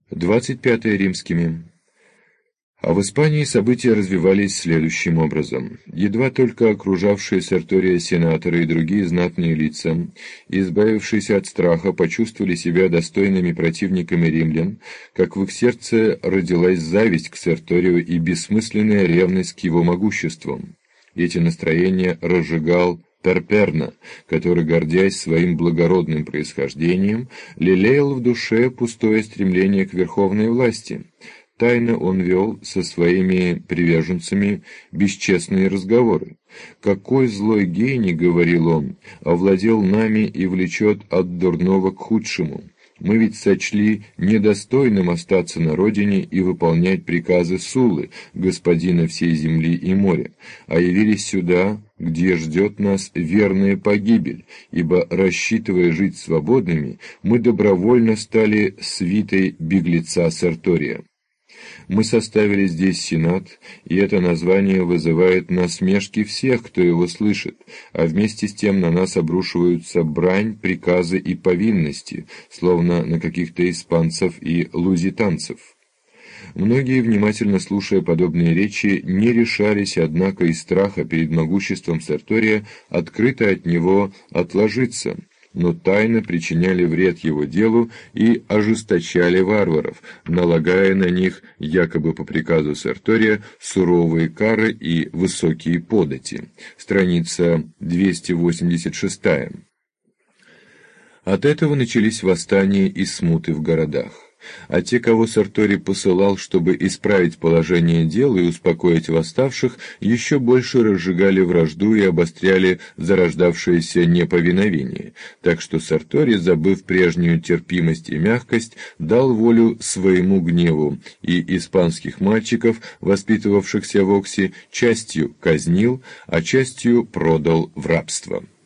25 римскими. А в Испании события развивались следующим образом. Едва только окружавшие Сертория сенаторы и другие знатные лица, избавившиеся от страха, почувствовали себя достойными противниками римлян, как в их сердце родилась зависть к Серторию и бессмысленная ревность к его могуществу. Эти настроения разжигал Перперна, который, гордясь своим благородным происхождением, лелеял в душе пустое стремление к верховной власти. Тайно он вел со своими приверженцами бесчестные разговоры. «Какой злой гений, — говорил он, — овладел нами и влечет от дурного к худшему. Мы ведь сочли недостойным остаться на родине и выполнять приказы Суллы, господина всей земли и моря, а явились сюда, где ждет нас верная погибель, ибо, рассчитывая жить свободными, мы добровольно стали свитой беглеца Сертория. Мы составили здесь сенат, и это название вызывает насмешки всех, кто его слышит, а вместе с тем на нас обрушиваются брань, приказы и повинности, словно на каких-то испанцев и лузитанцев». Многие, внимательно слушая подобные речи, не решались, однако, из страха перед могуществом Сертория открыто от него отложиться, но тайно причиняли вред его делу и ожесточали варваров, налагая на них, якобы по приказу Сертория, суровые кары и высокие подати. Страница 286. От этого начались восстания и смуты в городах. А те, кого Серторий посылал, чтобы исправить положение дел и успокоить восставших, еще больше разжигали вражду и обостряли зарождавшееся неповиновение, так что Серторий, забыв прежнюю терпимость и мягкость, дал волю своему гневу, и испанских мальчиков, воспитывавшихся в Оксе, частью казнил, а частью продал в рабство.